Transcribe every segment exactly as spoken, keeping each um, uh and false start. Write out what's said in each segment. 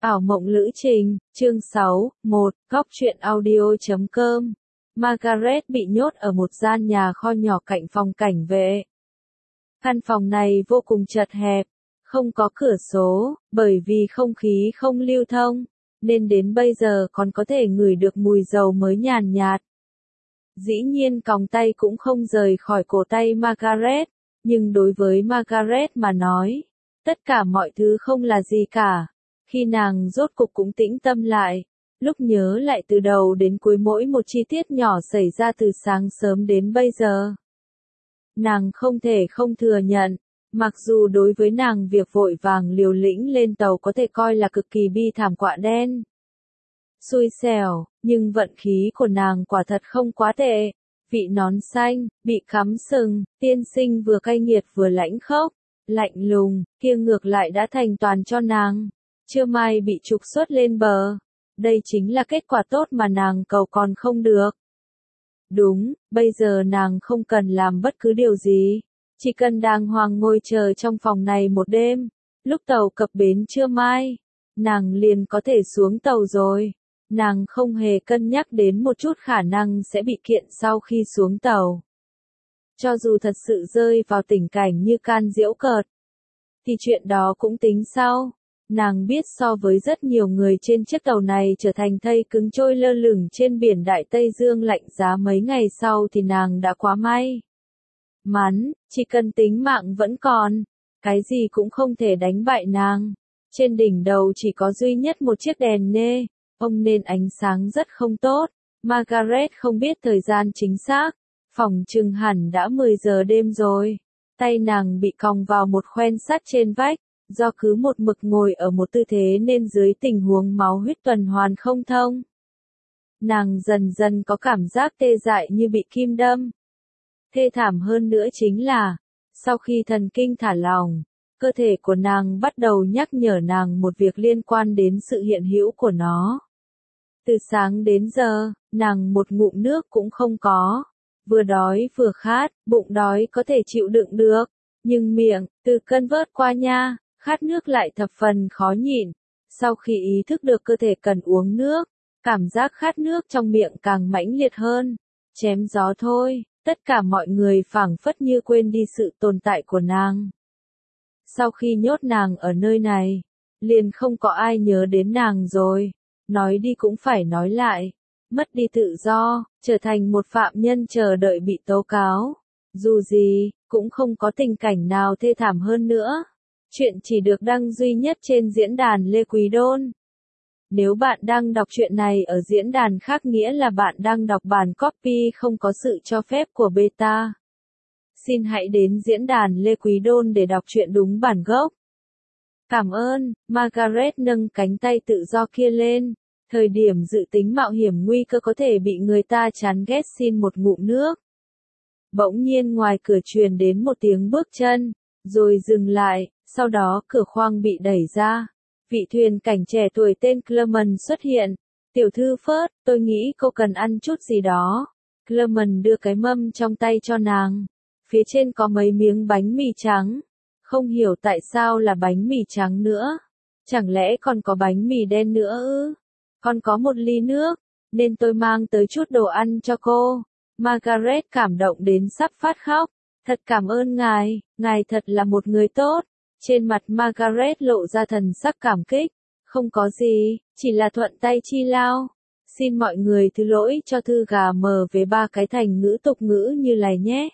Ảo mộng lữ trình, chương sáu, một, góc truyện audio chấm com. Margaret bị nhốt ở một gian nhà kho nhỏ cạnh phòng cảnh vệ. Căn phòng này vô cùng chật hẹp, không có cửa sổ, bởi vì không khí không lưu thông, nên đến bây giờ còn có thể ngửi được mùi dầu mới nhàn nhạt. Dĩ nhiên còng tay cũng không rời khỏi cổ tay Margaret, nhưng đối với Margaret mà nói, tất cả mọi thứ không là gì cả. Khi nàng rốt cục cũng tĩnh tâm lại, lúc nhớ lại từ đầu đến cuối mỗi một chi tiết nhỏ xảy ra từ sáng sớm đến bây giờ. Nàng không thể không thừa nhận, mặc dù đối với nàng việc vội vàng liều lĩnh lên tàu có thể coi là cực kỳ bi thảm quạ đen. Xui xẻo, nhưng vận khí của nàng quả thật không quá tệ. Vị nón xanh, bị cắm sừng, tiên sinh vừa cay nghiệt vừa lãnh khốc, lạnh lùng, kia ngược lại đã thành toàn cho nàng. Chưa may bị trục xuất lên bờ. Đây chính là kết quả tốt mà nàng cầu còn không được. Đúng, bây giờ nàng không cần làm bất cứ điều gì. Chỉ cần đàng hoàng ngồi chờ trong phòng này một đêm. Lúc tàu cập bến trưa mai, nàng liền có thể xuống tàu rồi. Nàng không hề cân nhắc đến một chút khả năng sẽ bị kiện sau khi xuống tàu. Cho dù thật sự rơi vào tình cảnh như can giễu cợt, thì chuyện đó cũng tính sau. Nàng biết so với rất nhiều người trên chiếc tàu này trở thành thây cứng trôi lơ lửng trên biển Đại Tây Dương lạnh giá mấy ngày sau thì nàng đã quá may mắn, chỉ cần tính mạng vẫn còn, cái gì cũng không thể đánh bại nàng. Trên đỉnh đầu chỉ có duy nhất một chiếc đèn nê, ông nên ánh sáng rất không tốt. Margaret không biết thời gian chính xác, phỏng chừng hẳn đã mười giờ đêm rồi. Tay nàng bị còng vào một khoen sắt trên vách. Do cứ một mực ngồi ở một tư thế nên dưới tình huống máu huyết tuần hoàn không thông, nàng dần dần có cảm giác tê dại như bị kim đâm. Thê thảm hơn nữa chính là, sau khi thần kinh thả lỏng, cơ thể của nàng bắt đầu nhắc nhở nàng một việc liên quan đến sự hiện hữu của nó. Từ sáng đến giờ, nàng một ngụm nước cũng không có. Vừa đói vừa khát, bụng đói có thể chịu đựng được, nhưng miệng, từ cơn vớt qua nha. Khát nước lại thập phần khó nhịn. Sau khi ý thức được cơ thể cần uống nước, cảm giác khát nước trong miệng càng mãnh liệt hơn. Chém gió thôi, tất cả mọi người phảng phất như quên đi sự tồn tại của nàng. Sau khi nhốt nàng ở nơi này, liền không có ai nhớ đến nàng rồi. Nói đi cũng phải nói lại, mất đi tự do, trở thành một phạm nhân chờ đợi bị tố cáo. Dù gì, cũng không có tình cảnh nào thê thảm hơn nữa. Chuyện chỉ được đăng duy nhất trên diễn đàn Lê Quý Đôn. Nếu bạn đang đọc chuyện này ở diễn đàn khác nghĩa là bạn đang đọc bản copy không có sự cho phép của beta. Xin hãy đến diễn đàn Lê Quý Đôn để đọc chuyện đúng bản gốc. Cảm ơn, Margaret nâng cánh tay tự do kia lên. Thời điểm dự tính mạo hiểm nguy cơ có thể bị người ta chán ghét xin một ngụm nước. Bỗng nhiên ngoài cửa truyền đến một tiếng bước chân, rồi dừng lại. Sau đó cửa khoang bị đẩy ra. Vị thuyền cảnh trẻ tuổi tên Clement xuất hiện. Tiểu thư Phớt, tôi nghĩ cô cần ăn chút gì đó. Clement đưa cái mâm trong tay cho nàng. Phía trên có mấy miếng bánh mì trắng. Không hiểu tại sao là bánh mì trắng nữa. Chẳng lẽ còn có bánh mì đen nữa ư? Còn có một ly nước, nên tôi mang tới chút đồ ăn cho cô. Margaret cảm động đến sắp phát khóc. Thật cảm ơn ngài, ngài thật là một người tốt. Trên mặt Margaret lộ ra thần sắc cảm kích. Không có gì, chỉ là thuận tay chi lao. Xin mọi người thứ lỗi cho thư gà mờ về ba cái thành ngữ tục ngữ như này nhé.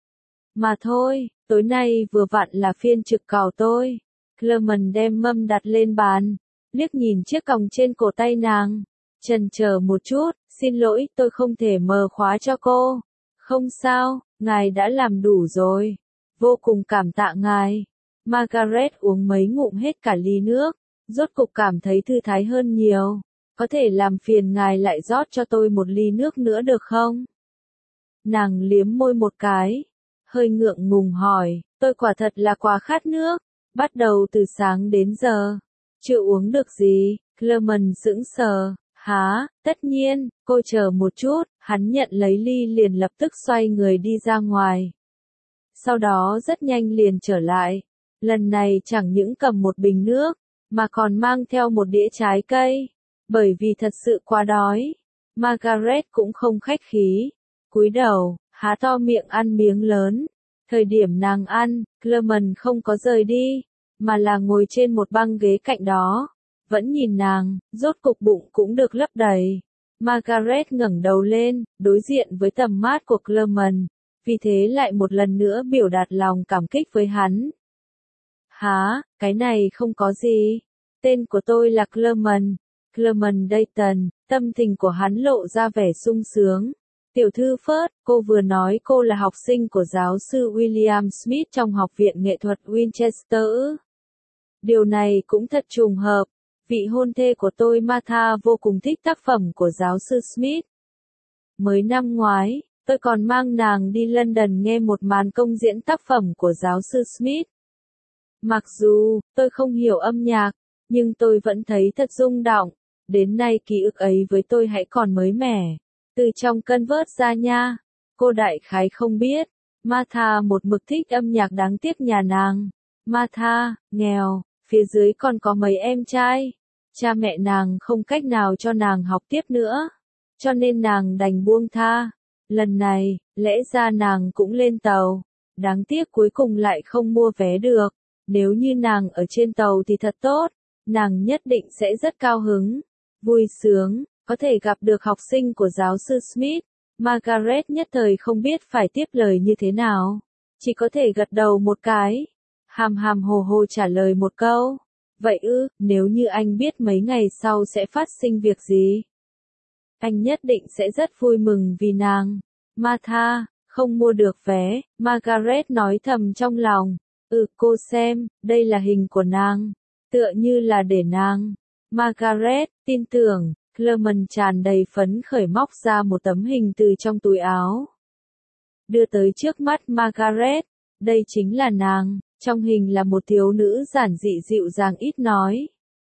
Mà thôi, tối nay vừa vặn là phiên trực cào tôi. Clement đem mâm đặt lên bàn, liếc nhìn chiếc còng trên cổ tay nàng. Chần chờ một chút, xin lỗi tôi không thể mở khóa cho cô. Không sao, ngài đã làm đủ rồi. Vô cùng cảm tạ ngài. Margaret uống mấy ngụm hết cả ly nước, rốt cục cảm thấy thư thái hơn nhiều. Có thể làm phiền ngài lại rót cho tôi một ly nước nữa được không? Nàng liếm môi một cái, hơi ngượng ngùng hỏi, tôi quả thật là quá khát nước, bắt đầu từ sáng đến giờ, chưa uống được gì. Clement sững sờ, há, tất nhiên, cô chờ một chút, hắn nhận lấy ly liền lập tức xoay người đi ra ngoài. Sau đó rất nhanh liền trở lại. Lần này chẳng những cầm một bình nước, mà còn mang theo một đĩa trái cây. Bởi vì thật sự quá đói, Margaret cũng không khách khí, cúi đầu, há to miệng ăn miếng lớn. Thời điểm nàng ăn, Clement không có rời đi, mà là ngồi trên một băng ghế cạnh đó, vẫn nhìn nàng, rốt cục bụng cũng được lấp đầy. Margaret ngẩng đầu lên, đối diện với tầm mắt của Clement, vì thế lại một lần nữa biểu đạt lòng cảm kích với hắn. Hả, cái này không có gì. Tên của tôi là Clement, Clement Dayton, tâm tình của hắn lộ ra vẻ sung sướng. Tiểu thư First, cô vừa nói cô là học sinh của giáo sư William Smith trong Học viện Nghệ thuật Winchester. Điều này cũng thật trùng hợp. Vị hôn thê của tôi Martha vô cùng thích tác phẩm của giáo sư Smith. Mới năm ngoái, tôi còn mang nàng đi London nghe một màn công diễn tác phẩm của giáo sư Smith. Mặc dù, tôi không hiểu âm nhạc, nhưng tôi vẫn thấy thật rung động. Đến nay ký ức ấy với tôi hãy còn mới mẻ. Từ trong cơn vớt ra nha. Cô đại khái không biết. Martha một mực thích âm nhạc đáng tiếc nhà nàng. Martha, nghèo, phía dưới còn có mấy em trai. Cha mẹ nàng không cách nào cho nàng học tiếp nữa. Cho nên nàng đành buông tha. Lần này, lẽ ra nàng cũng lên tàu. Đáng tiếc cuối cùng lại không mua vé được. Nếu như nàng ở trên tàu thì thật tốt. Nàng nhất định sẽ rất cao hứng. Vui sướng, có thể gặp được học sinh của giáo sư Smith. Margaret nhất thời không biết phải tiếp lời như thế nào. Chỉ có thể gật đầu một cái. Hàm hàm hồ hồ trả lời một câu. Vậy ư, nếu như anh biết mấy ngày sau sẽ phát sinh việc gì? Anh nhất định sẽ rất vui mừng vì nàng. Martha, không mua được vé, Margaret nói thầm trong lòng. Ừ, cô xem, đây là hình của nàng. Tựa như là để nàng. Margaret, tin tưởng, Clement tràn đầy phấn khởi móc ra một tấm hình từ trong túi áo. Đưa tới trước mắt Margaret, đây chính là nàng, trong hình là một thiếu nữ giản dị dịu dàng ít nói.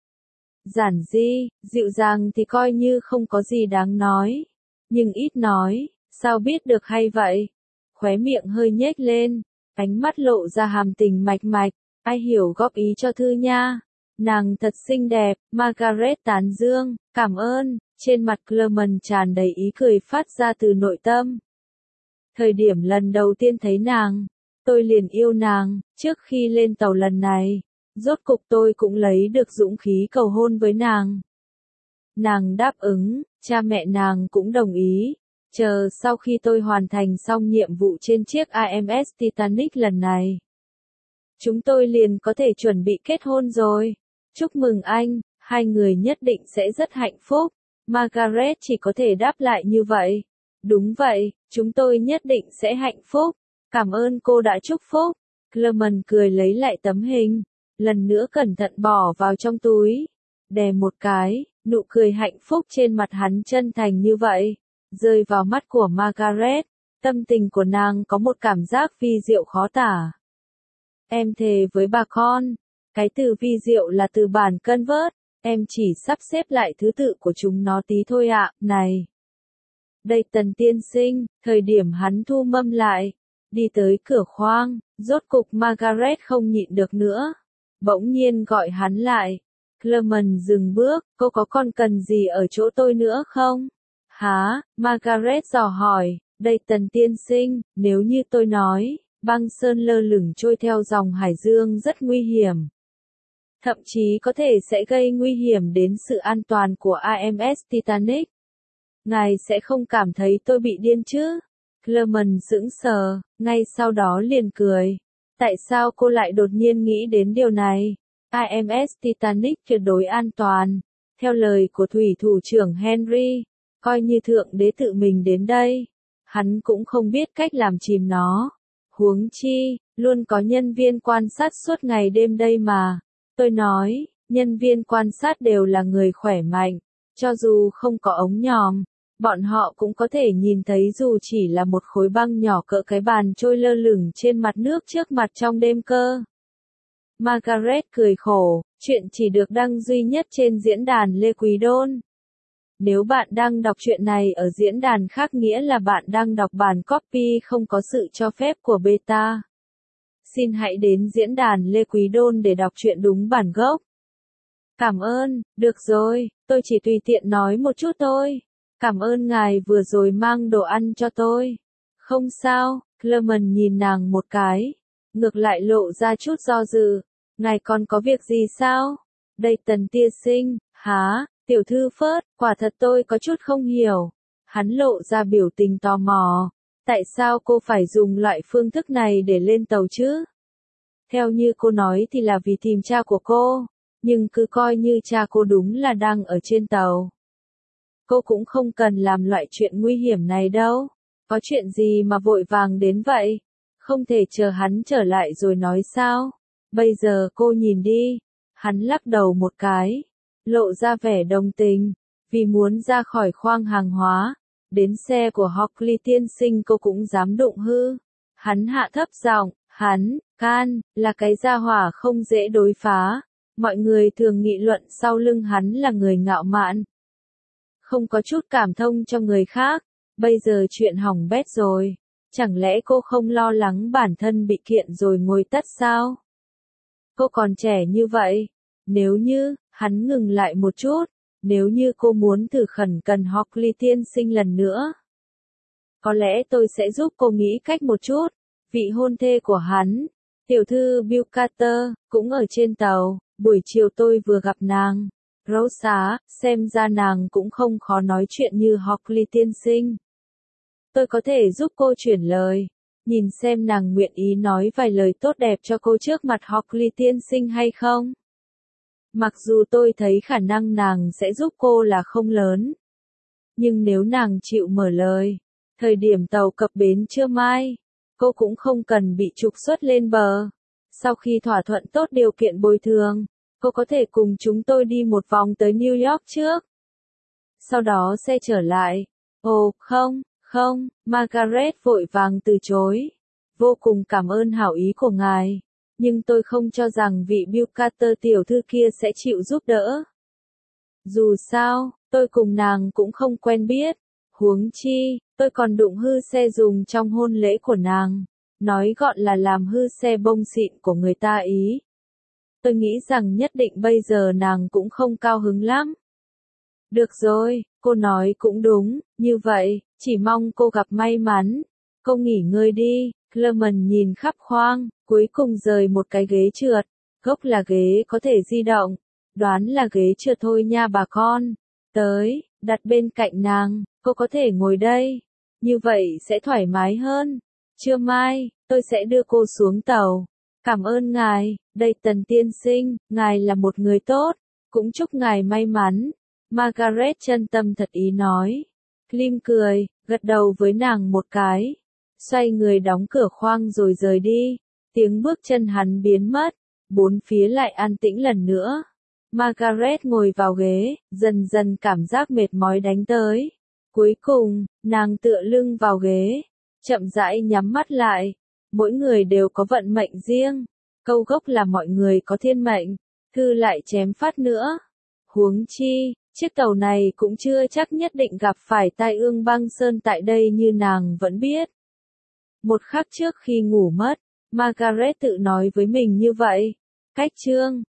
Giản dị, dịu dàng thì coi như không có gì đáng nói, nhưng ít nói, sao biết được hay vậy? Khóe miệng hơi nhếch lên, ánh mắt lộ ra hàm tình mạch mạch, ai hiểu góp ý cho thư nha. Nàng thật xinh đẹp, Margaret tán dương, cảm ơn, trên mặt Clement tràn đầy ý cười phát ra từ nội tâm. Thời điểm lần đầu tiên thấy nàng, tôi liền yêu nàng, trước khi lên tàu lần này, rốt cục tôi cũng lấy được dũng khí cầu hôn với nàng. Nàng đáp ứng, cha mẹ nàng cũng đồng ý, chờ sau khi tôi hoàn thành xong nhiệm vụ trên chiếc i em ét Titanic lần này. Chúng tôi liền có thể chuẩn bị kết hôn rồi. Chúc mừng anh, hai người nhất định sẽ rất hạnh phúc. Margaret chỉ có thể đáp lại như vậy. Đúng vậy, chúng tôi nhất định sẽ hạnh phúc. Cảm ơn cô đã chúc phúc. Clement cười lấy lại tấm hình, lần nữa cẩn thận bỏ vào trong túi. Đè một cái, nụ cười hạnh phúc trên mặt hắn chân thành như vậy, rơi vào mắt của Margaret. Tâm tình của nàng có một cảm giác vi diệu khó tả. Em thề với bà con. Cái từ vi diệu là từ bản Convert, em chỉ sắp xếp lại thứ tự của chúng nó tí thôi ạ, này. Đây Tần tiên sinh, thời điểm hắn thu mâm lại, đi tới cửa khoang, rốt cục Margaret không nhịn được nữa. Bỗng nhiên gọi hắn lại. Clement dừng bước, cô có còn cần gì ở chỗ tôi nữa không? Hả, Margaret dò hỏi, đây Tần tiên sinh, nếu như tôi nói, băng sơn lơ lửng trôi theo dòng hải dương rất nguy hiểm. Thậm chí có thể sẽ gây nguy hiểm đến sự an toàn của i em ét Titanic. Ngài sẽ không cảm thấy tôi bị điên chứ? Clement sững sờ, ngay sau đó liền cười. Tại sao cô lại đột nhiên nghĩ đến điều này? i em ét Titanic tuyệt đối an toàn. Theo lời của thủy thủ trưởng Henry, coi như thượng đế tự mình đến đây, hắn cũng không biết cách làm chìm nó. Huống chi, luôn có nhân viên quan sát suốt ngày đêm đây mà. Tôi nói, nhân viên quan sát đều là người khỏe mạnh, cho dù không có ống nhòm, bọn họ cũng có thể nhìn thấy dù chỉ là một khối băng nhỏ cỡ cái bàn trôi lơ lửng trên mặt nước trước mặt trong đêm cơ. Margaret cười khổ, chuyện chỉ được đăng duy nhất trên diễn đàn Lê Quý Đôn. Nếu bạn đang đọc chuyện này ở diễn đàn khác nghĩa là bạn đang đọc bản copy không có sự cho phép của beta. Xin hãy đến diễn đàn Lê Quý Đôn để đọc truyện đúng bản gốc. Cảm ơn, được rồi, tôi chỉ tùy tiện nói một chút thôi. Cảm ơn ngài vừa rồi mang đồ ăn cho tôi. Không sao, Clement nhìn nàng một cái. Ngược lại lộ ra chút do dự. Ngài còn có việc gì sao? Đây Tần tiên sinh, hả, tiểu thư Phớt, quả thật tôi có chút không hiểu. Hắn lộ ra biểu tình tò mò. Tại sao cô phải dùng loại phương thức này để lên tàu chứ? Theo như cô nói thì là vì tìm cha của cô. Nhưng cứ coi như cha cô đúng là đang ở trên tàu. Cô cũng không cần làm loại chuyện nguy hiểm này đâu. Có chuyện gì mà vội vàng đến vậy? Không thể chờ hắn trở lại rồi nói sao? Bây giờ cô nhìn đi. Hắn lắc đầu một cái. Lộ ra vẻ đồng tình. Vì muốn ra khỏi khoang hàng hóa. Đến xe của Hockley tiên sinh cô cũng dám đụng hư. Hắn hạ thấp giọng. Hắn, Can, là cái gia hỏa không dễ đối phá. Mọi người thường nghị luận sau lưng hắn là người ngạo mạn. Không có chút cảm thông cho người khác. Bây giờ chuyện hỏng bét rồi. Chẳng lẽ cô không lo lắng bản thân bị kiện rồi ngồi tất sao? Cô còn trẻ như vậy. Nếu như, hắn ngừng lại một chút. Nếu như cô muốn thử khẩn cần Hockley tiên sinh lần nữa. Có lẽ tôi sẽ giúp cô nghĩ cách một chút. Vị hôn thê của hắn, tiểu thư Bill Carter, cũng ở trên tàu. Buổi chiều tôi vừa gặp nàng. Rosa, xem ra nàng cũng không khó nói chuyện như Hockley tiên sinh. Tôi có thể giúp cô chuyển lời. Nhìn xem nàng nguyện ý nói vài lời tốt đẹp cho cô trước mặt Hockley tiên sinh hay không. Mặc dù tôi thấy khả năng nàng sẽ giúp cô là không lớn. Nhưng nếu nàng chịu mở lời, thời điểm tàu cập bến trưa mai, cô cũng không cần bị trục xuất lên bờ. Sau khi thỏa thuận tốt điều kiện bồi thường, cô có thể cùng chúng tôi đi một vòng tới New York trước. Sau đó sẽ trở lại. Ồ, không, không, Margaret vội vàng từ chối. Vô cùng cảm ơn hảo ý của ngài. Nhưng tôi không cho rằng vị Bill Carter tiểu thư kia sẽ chịu giúp đỡ. Dù sao, tôi cùng nàng cũng không quen biết. Huống chi, tôi còn đụng hư xe dùng trong hôn lễ của nàng. Nói gọn là làm hư xe bông xịn của người ta ý. Tôi nghĩ rằng nhất định bây giờ nàng cũng không cao hứng lắm. Được rồi, cô nói cũng đúng, như vậy, chỉ mong cô gặp may mắn. Cô nghỉ ngơi đi, Clement nhìn khắp khoang, cuối cùng rời một cái ghế trượt. Gốc là ghế có thể di động, đoán là ghế trượt thôi nha bà con. Tới, đặt bên cạnh nàng, cô có thể ngồi đây. Như vậy sẽ thoải mái hơn. Trưa mai, tôi sẽ đưa cô xuống tàu. Cảm ơn ngài, đây Tần tiên sinh, ngài là một người tốt. Cũng chúc ngài may mắn. Margaret chân tâm thật ý nói. Clim cười, gật đầu với nàng một cái. Xoay người đóng cửa khoang rồi rời đi. Tiếng bước chân hắn biến mất. Bốn phía lại an tĩnh lần nữa. Margaret ngồi vào ghế, dần dần cảm giác mệt mỏi đánh tới. Cuối cùng, nàng tựa lưng vào ghế. Chậm rãi nhắm mắt lại. Mỗi người đều có vận mệnh riêng. Câu gốc là mọi người có thiên mệnh. Thư lại chém phát nữa. Huống chi, chiếc tàu này cũng chưa chắc nhất định gặp phải tai ương băng sơn tại đây như nàng vẫn biết. Một khắc trước khi ngủ mất, Margaret tự nói với mình như vậy. Cách chương